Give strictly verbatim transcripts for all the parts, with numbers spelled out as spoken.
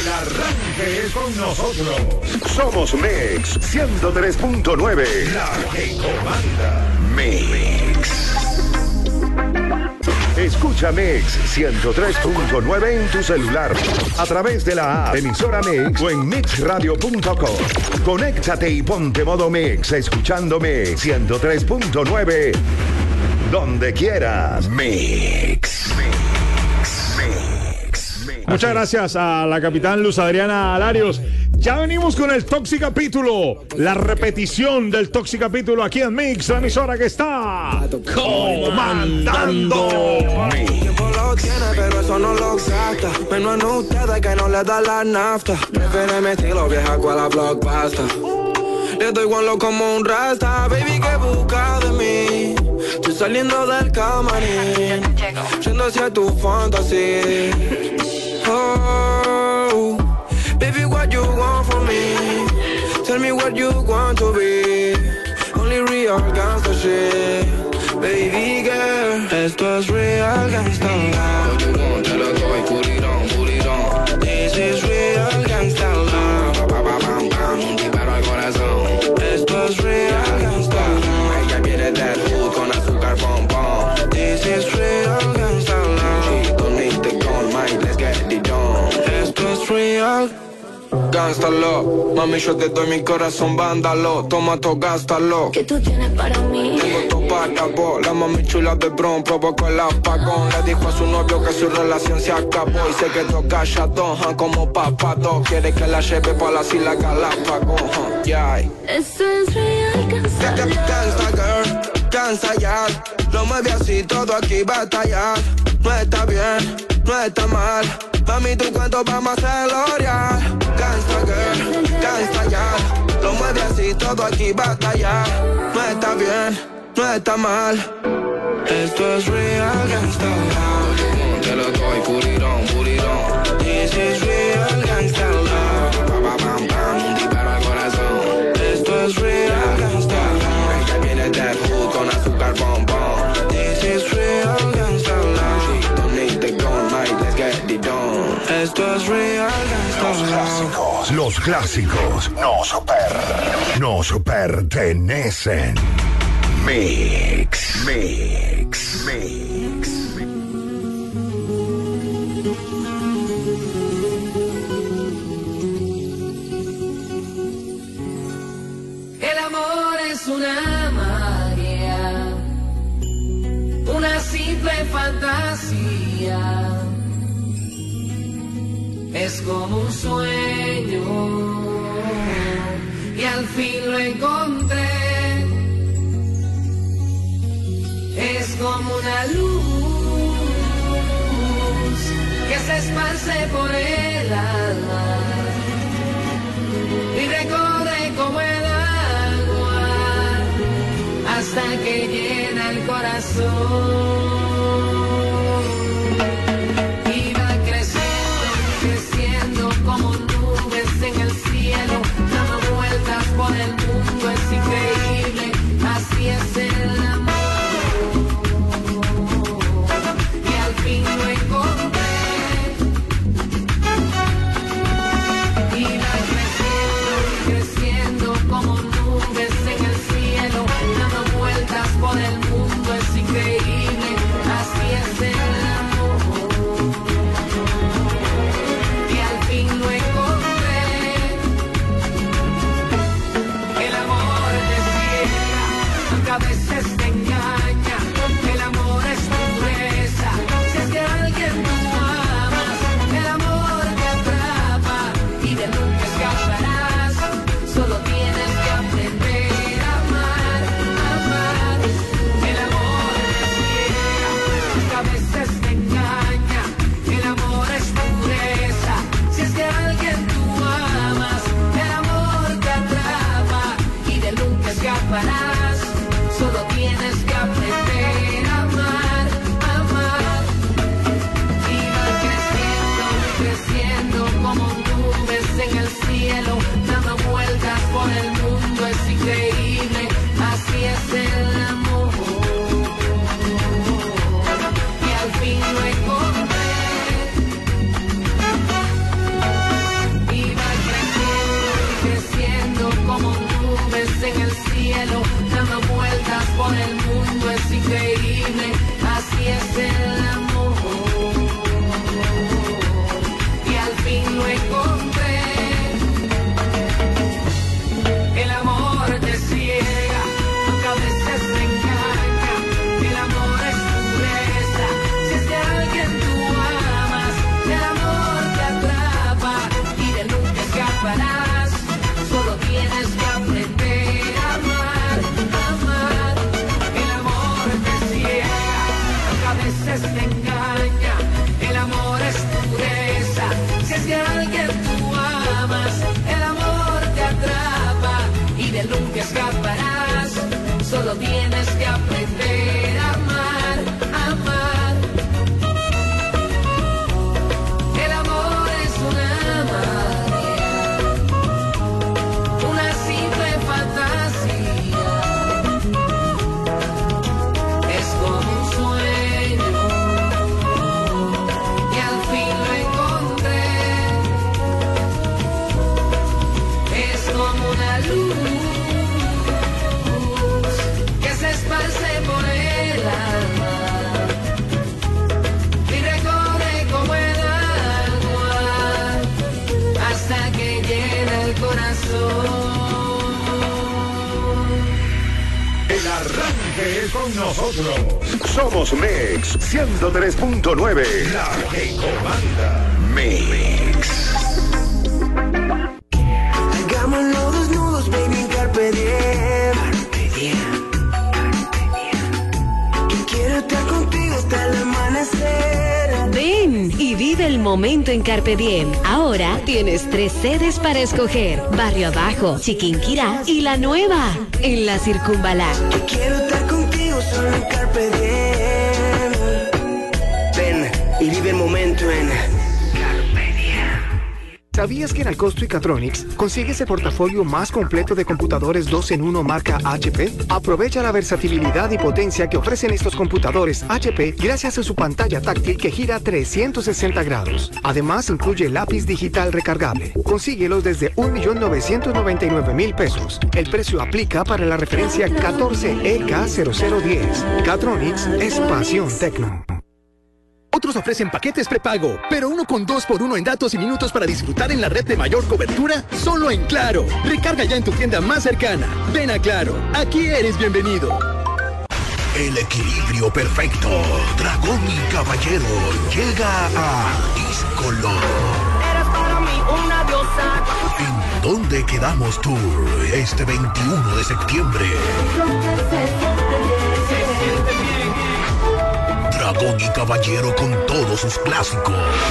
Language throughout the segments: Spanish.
El arranque es con nosotros. Somos Mix ciento tres punto nueve. La que comanda. Mix. Escucha Mix ciento tres punto nueve en tu celular a través de la app emisora Mix o en mix radio punto com. Conéctate y ponte modo Mix escuchando Mix ciento tres punto nueve donde quieras. Mix. Mix. Mix. Mix. Muchas gracias a la capitán Luz Adriana Alarios. Ya venimos con el Toxicapítulo, la repetición del Toxicapítulo aquí en Mix, la emisora que está comandando. Tiempo lo tiene, pero eso no lo gasta. Menos en ustedes que no le da la nafta. Prefiere mi estilo vieja cual la blockbuster. Le doy guanlo como un rasta. Baby, ¿qué busca de mí? Estoy saliendo del camarín, yendo hacia tu fantasía. Oh, baby, what you want from me? Tell me what you want to be. Only real gangsta shit. Baby girl, esto es real gangsta. What you want, te lo doy, put it on, put it on. This is real gangsta love. Pa, pa, pam, pam, un disparo al corazón. Esto es real gangsta. Ella quiere that food con azúcar, pom, pom. This is real gangsta love. She don't need the gun, mate, let's get it done. Esto es real gástalo, mami, yo te doy mi corazón, vándalo. Toma todo, gástalo. ¿Qué tú tienes para mí? Tengo todo para vos. La mami chula de Bron provocó el apagón. Le dijo a su novio que su relación se acabó y se quedó callado, huh, como papado. Quiere que la lleve pa' las Islas Galápagos, huh, yeah. Eso es real, gangsta. Gangsta girl, gangsta ya. Lo mueve así, todo aquí batallar. No está bien, no está mal. Mami, tu cuento vamos a hacerlo real. Gangsta girl, gangsta ya. Lo mueve así, todo aquí batallar. No está bien, no está mal. Esto es real gangsta love. Te lo doy, put it on, put it on. This is real gangsta love. Pa, pa, pam, pam, un disparo al corazón. Esto es real gangsta love. Ella viene de food con azúcar, bom, bom. This is real gangsta love. She don't need the gun, mate, let's get it done. Esto es real Los clásicos, los clásicos nos super, nos pertenecen. Mix, mix, mix. El amor es una magia, una simple fantasía. Es como un sueño y al fin lo encontré. Es como una luz que se esparce por el alma y recorre como el agua hasta que llena el corazón. Como nubes en el cielo, dando vueltas por el mundo, es increíble, así es el amor. Y al fin lo encontré, y va creciendo y creciendo como nubes en el cielo, dando vueltas por el mundo, es increíble, así es el amor. Lo encontré. El amor te ciega, aunque a veces te engaña. El amor es pureza. Si es que alguien tú amas, el amor te atrapa y de nunca escaparás. Solo tienes que aprender a amar, a amar. El amor te ciega, aunque a veces te engaña. El amor es pureza. Si es que alguien tú amas, el amor te atrapa y de nunca escaparás. Solo tienes que aprender a amar, a amar. Y va creciendo y creciendo como nubes en el cielo, dando vueltas por el mundo, es increíble, así es el amor. Y al fin lo encontré. amas, el amor te atrapa y del nunca escaparás. Solo tienes que aprender a amar, a amar. El amor es una magia, una simple fantasía. Es como un sueño y al fin lo encontré. Es como una luz que se esparce por el alma y recorre como el agua hasta que llena el corazón. El arranque es con nosotros. Somos Mix ciento tres punto nueve. La que comanda. Mix. Hagámoslo desnudos, baby, en carpe diem. Carpe diem. Que quiero estar contigo hasta el amanecer. Ven y vive el momento en Carpe Diem. Ahora tienes tres sedes para escoger: Barrio Abajo, Chiquinquirá y La Nueva, en la Circunvalar. Que quiero estar contigo solo en carpe diem. Ven y vive el momento en Carpe Diem. ¿Sabías que en Alcosto y Catronics consigues el portafolio más completo de computadores dos en uno marca H P? Aprovecha la versatilidad y potencia que ofrecen estos computadores H P gracias a su pantalla táctil que gira trescientos sesenta grados. Además, incluye lápiz digital recargable. Consíguelos desde un millón novecientos noventa y nueve mil pesos. El precio aplica para la referencia catorce E K cero cero diez. Catronics es pasión tecno. Otros ofrecen paquetes prepago, pero uno con dos por uno en datos y minutos para disfrutar en la red de mayor cobertura, solo en Claro. Recarga ya en tu tienda más cercana. Ven a Claro, aquí eres bienvenido. El equilibrio perfecto. Dragón y Caballero llega a Díscolo. Eres para mí una diosa. ¿En dónde quedamos tour este veintiuno de septiembre? Dragón y Caballero con todos sus clásicos.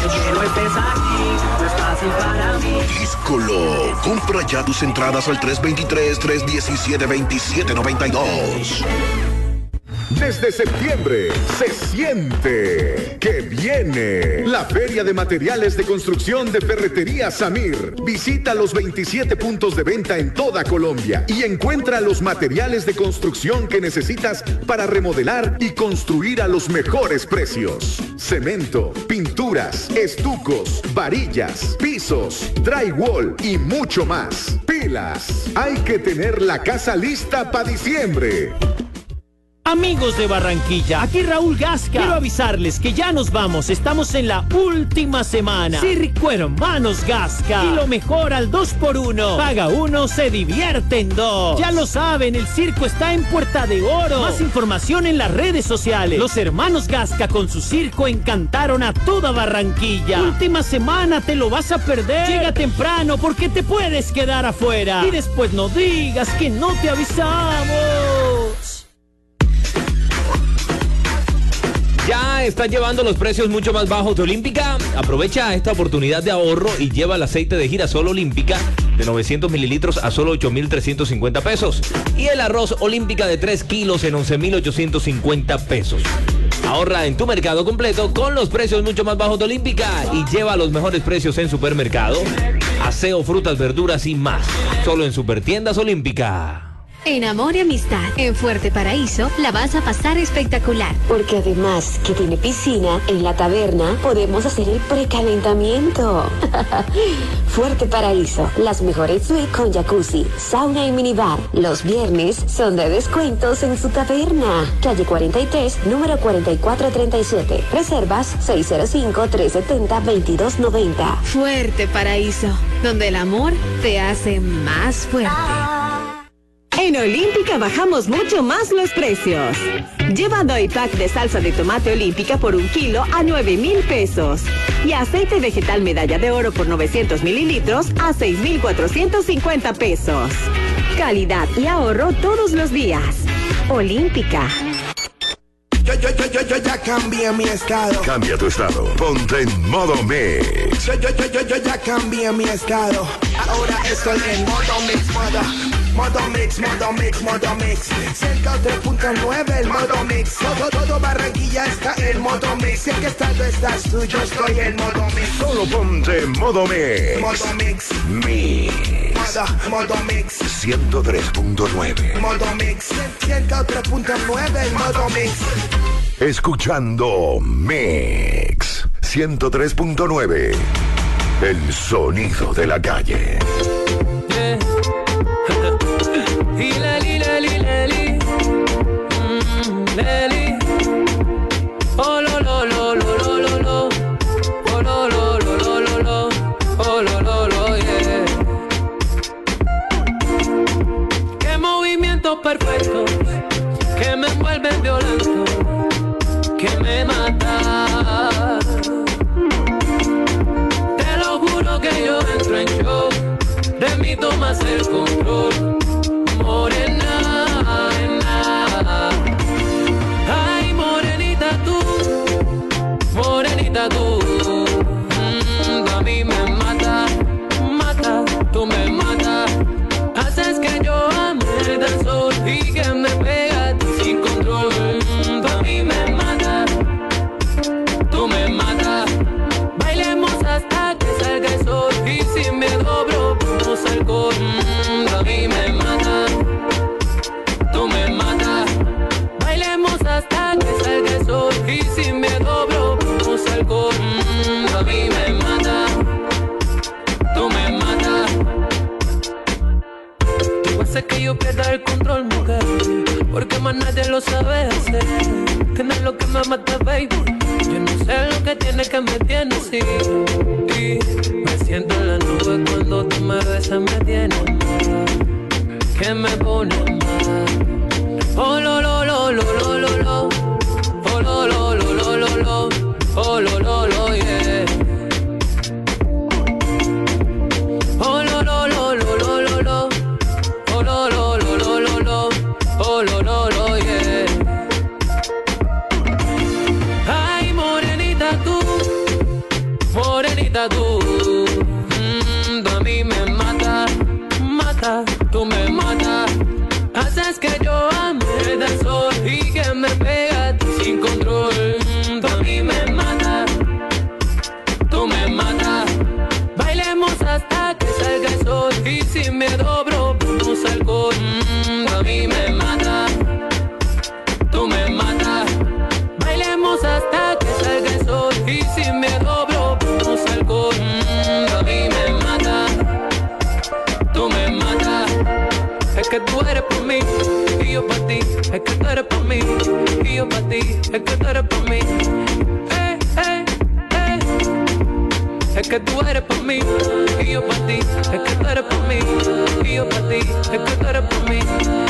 Díscolo. Compra ya tus entradas al tres dos tres, tres uno siete, dos siete nueve dos. Desde septiembre se siente que viene la Feria de Materiales de Construcción de Ferretería Samir. Visita los veintisiete puntos de venta en toda Colombia y encuentra los materiales de construcción que necesitas para remodelar y construir a los mejores precios. Cemento, pinturas, estucos, varillas, pisos, drywall y mucho más. ¡Pilas! Hay que tener la casa lista para diciembre. Amigos de Barranquilla, aquí Raúl Gasca. Quiero avisarles que ya nos vamos, estamos en la última semana. Circo Hermanos Gasca. Y lo mejor al dos por uno. Paga uno, se divierte en dos. Ya lo saben, el circo está en Puerta de Oro. Más información en las redes sociales. Los hermanos Gasca con su circo encantaron a toda Barranquilla. Última semana, te lo vas a perder. Llega temprano porque te puedes quedar afuera. Y después no digas que no te avisamos. Ya están llevando los precios mucho más bajos de Olímpica. Aprovecha esta oportunidad de ahorro y lleva el aceite de girasol Olímpica de novecientos mililitros a solo ocho mil trescientos cincuenta pesos. Y el arroz Olímpica de tres kilos en once mil ochocientos cincuenta pesos. Ahorra en tu mercado completo con los precios mucho más bajos de Olímpica y lleva los mejores precios en supermercado, aseo, frutas, verduras y más. Solo en Supertiendas Olímpica. En Amor y Amistad, en Fuerte Paraíso, la vas a pasar espectacular. Porque además que tiene piscina, en la taberna podemos hacer el precalentamiento. Fuerte Paraíso, las mejores suites con jacuzzi, sauna y minibar. Los viernes son de descuentos en su taberna. Calle cuarenta y tres, número cuarenta y cuatro treinta y siete. Reservas seis cero cinco, tres siete cero, veintidós noventa. Fuerte Paraíso, donde el amor te hace más fuerte. En Olímpica bajamos mucho más los precios. Lleva doy pack de salsa de tomate Olímpica por un kilo a nueve mil pesos. Y aceite vegetal medalla de oro por novecientos mililitros a seis mil cuatrocientos cincuenta pesos. Calidad y ahorro todos los días. Olímpica. Yo, yo, yo, yo, yo ya cambié mi estado. Cambia tu estado. Ponte en modo Mix. Yo, yo, yo, yo, yo ya cambié mi estado. Ahora estoy en modo mix, modo, modo mix, modo mix, modo mix. ciento tres punto nueve el modo mix. Todo, todo Barranquilla está en modo mix. En qué estado estás tú, yo estoy en modo mix. Solo ponte modo mix. Modo mix. Mix. Modo, modo mix. ciento tres punto nueve. Modo mix. ciento tres punto nueve el modo mix. Escuchando Mix ciento tres punto nueve. El sonido de la calle. Yeah. Y leli, leli, leli. Mm, leli. Oh, lo, lo, lo, lo, lo, lo, lo. Oh, lo, lo, lo, lo, lo, lo. Oh, lo, lo, lo, yeah. Qué movimientos perfectos que me envuelven violento, que me mata. Te lo juro que yo entro en show, de mí tomas el control. Morena, morena. Ay, morenita tú, morenita tú. Mm, a mí me mata, mata, tú me matas. Haces que yo ame el sol y que me pega sin control. Mm, a mí me mata, tú me matas. Bailemos hasta que salga el sol y si me dobro vamos alcohol. Mm, a mí me mata, tú me matas. Bailemos hasta que salga el sol y si me dobro vamos alcohol. Mm, a mí me mata, tú me matas. Tú haces que yo pierda el control, mujer, porque más nadie lo sabe hacer. Tienes lo que me mata, baby. Yo no sé lo que tiene que me tiene así. Y me siento en la nube cuando tú me besas, me tienes mal, que me pone mal. Oh, lo, lo, lo, lo, lo, lo, lo. Oh, lo, lo, lo, lo, lo, lo. Oh, lo, lo, lo, yeah. Oh, lo, lo, lo, lo, lo, lo, lo. Oh, lo, lo, lo, lo, lo, lo. Oh, lo, lo, lo, yeah. Ay, morenita tú, morenita tú. Mm, a mí me mata, mata, tú me matas. Haces que yo ame el sol y que me pega sin control. Mm, a mí me mata, tú me matas. Bailemos hasta que salga el sol y si me dobro vamos alcohol. Mm, a mí me mata, tú me matas. Bailemos hasta que salga el sol y si me dobro vamos alcohol. Mm, a mí me mata, tú me matas. Es que tú eres por mí y yo para ti. Es que tú eres por mí y yo para ti. Es que tú eres por mí. Eh, eh, eh. Es que tú eres por mí y yo para ti. Es que tú eres por mí y yo para ti. Es que tú eres por mí.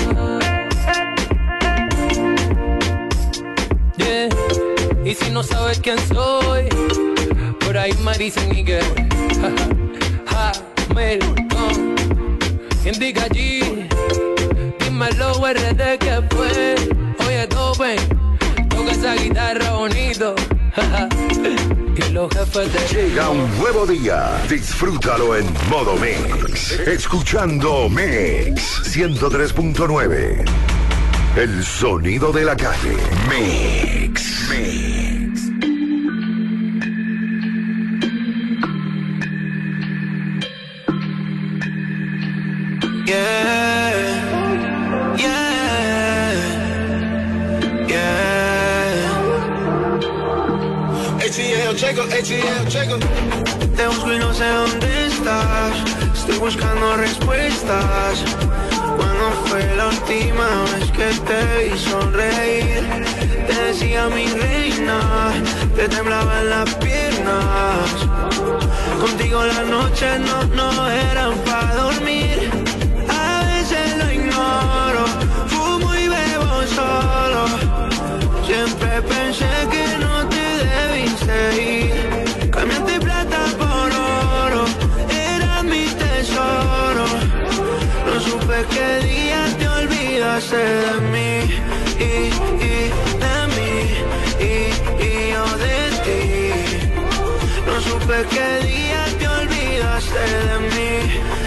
Yeah. Y si no sabes quién soy, por ahí me dicen Miguel. Ja, Melcon, indica allí. Dímelo R D que fue. Oye, tope, toca esa guitarra bonito. Y los jefes de... Llega un nuevo día. Disfrútalo en modo Mix. Escuchando Mix ciento tres punto nueve. El sonido de la calle. Mix. Mix. Yeah, yeah, yeah. A T L, checo, A T L, checo. Te busco y no sé dónde estás. Estoy buscando respuestas. ¿Cuándo fue la última vez que te vi sonreír? Te decía mi reina, te temblaban las piernas. Contigo las noches no, no eran para dormir. A veces lo ignoro, fumo y bebo solo. Siempre pensé que no te debiste ir. Cambiaste plata por oro, era mi tesoro. No supe qué día te olvidaste de mí y, y de mí y, y yo de ti. No supe qué día te olvidaste de mí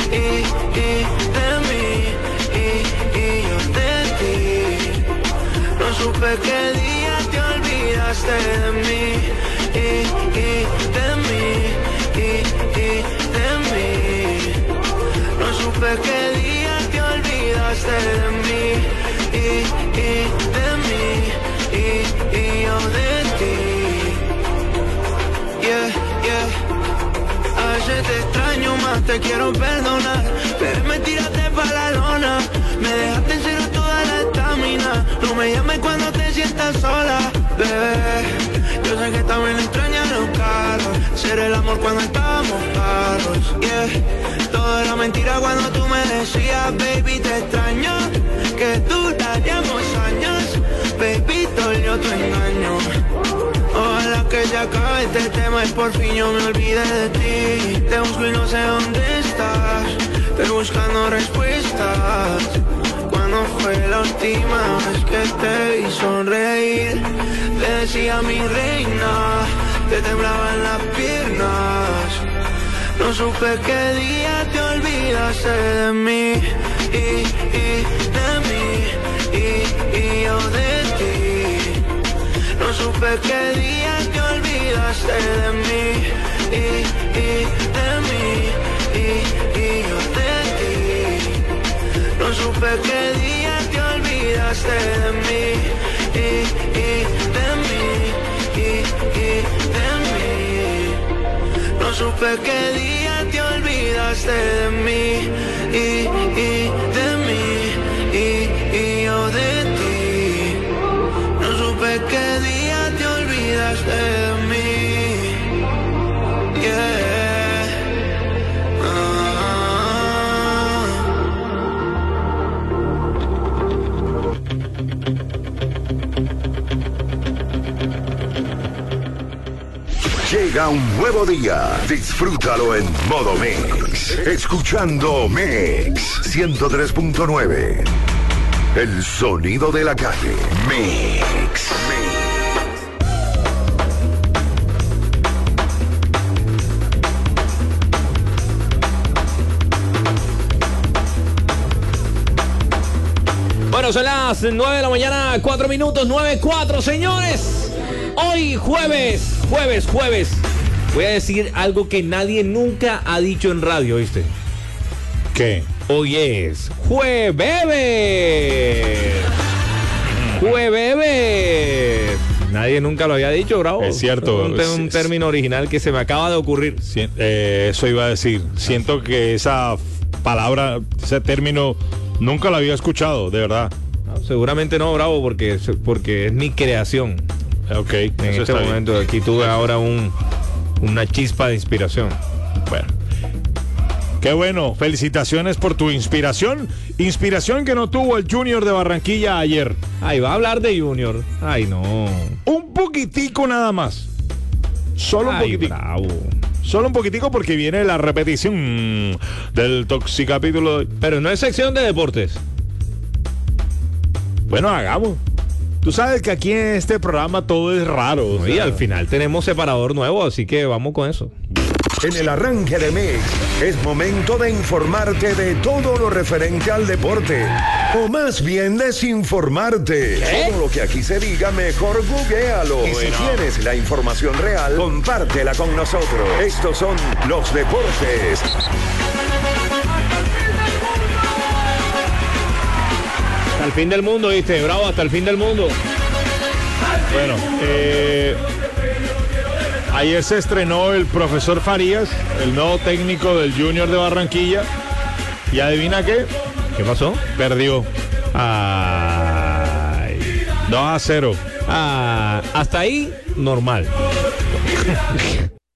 supe qué día te olvidaste de mí, y, y de mí, y, y de mí. No supe qué día te olvidaste de mí, y, y de mí, y, y yo de ti. Yeah, yeah. A veces te extraño más, te quiero perdonar, pero me tiraste pa' la lona. Me dejaste en cero toda la estamina. No me llames cuando te sientas sola, bebé. Yo sé que también extrañas los carros, ser el amor cuando estábamos claros, yeah. Todo era mentira cuando tú me decías, baby, te extraño, que duraríamos años. Baby, yo tu engaño. Ojalá que se acabe este tema y por fin yo me olvide de ti. Te busco y no sé dónde estás, estoy buscando respuestas. ¿Cuándo fue la última vez que te vi sonreír? Te decía mi reina, te temblaban las piernas. No supe qué día te olvidaste de mí, y, y de mí, y, y yo de ti. No supe qué día te olvidaste de mí, y, y de mí, y, y yo de ti. No supe qué día te olvidaste de mí, y, y de mí, y, y de mí. No supe qué día te olvidaste de mí, y, y de mí, y, y yo de ti. No supe qué día te olvidaste de mí, yeah. Ah. Llega un nuevo día, disfrútalo en modo Mix, escuchando Mix ciento tres punto nueve. El sonido de la calle. Mix. Bueno, son las nueve de la mañana, cuatro minutos, nueve cuatro, señores. Hoy jueves, jueves, jueves. Voy a decir algo que nadie nunca ha dicho en radio, ¿viste? ¿Qué? Hoy es jueves. Jueves. Nadie nunca lo había dicho, bravo. Es cierto. Un, un, un término original que se me acaba de ocurrir. Sí, eh, eso iba a decir. Siento que esa palabra, ese término, nunca lo había escuchado, de verdad. No, seguramente no, bravo, porque, porque es mi creación. Ok. En eso este momento bien. Aquí tuve ahora un, una chispa de inspiración. Bueno. Qué bueno, felicitaciones por tu inspiración. Inspiración que no tuvo el Junior de Barranquilla ayer. Ay, va a hablar de Junior. Ay, no. Un poquitico nada más. Solo un Ay, poquitico. Bravo. Solo un poquitico porque viene la repetición del Toxicapítulo. Pero no es sección de deportes. Bueno, hagamos. Tú sabes que aquí en este programa todo es raro. O Y sea, al final tenemos separador nuevo, así que vamos con eso. En el arranque de Mix es momento de informarte de todo lo referente al deporte. O más bien desinformarte. ¿Qué? Todo lo que aquí se diga, mejor googlealo. Y si tienes la información real, compártela con nosotros. Estos son los deportes. Hasta el fin del mundo, ¿viste? Bravo, hasta el fin del mundo. Bueno, eh, ayer se estrenó el profesor Farías, el nuevo técnico del Junior de Barranquilla. ¿Y adivina qué? ¿Qué pasó? Perdió. Ay. dos a cero. Ah, hasta ahí, normal.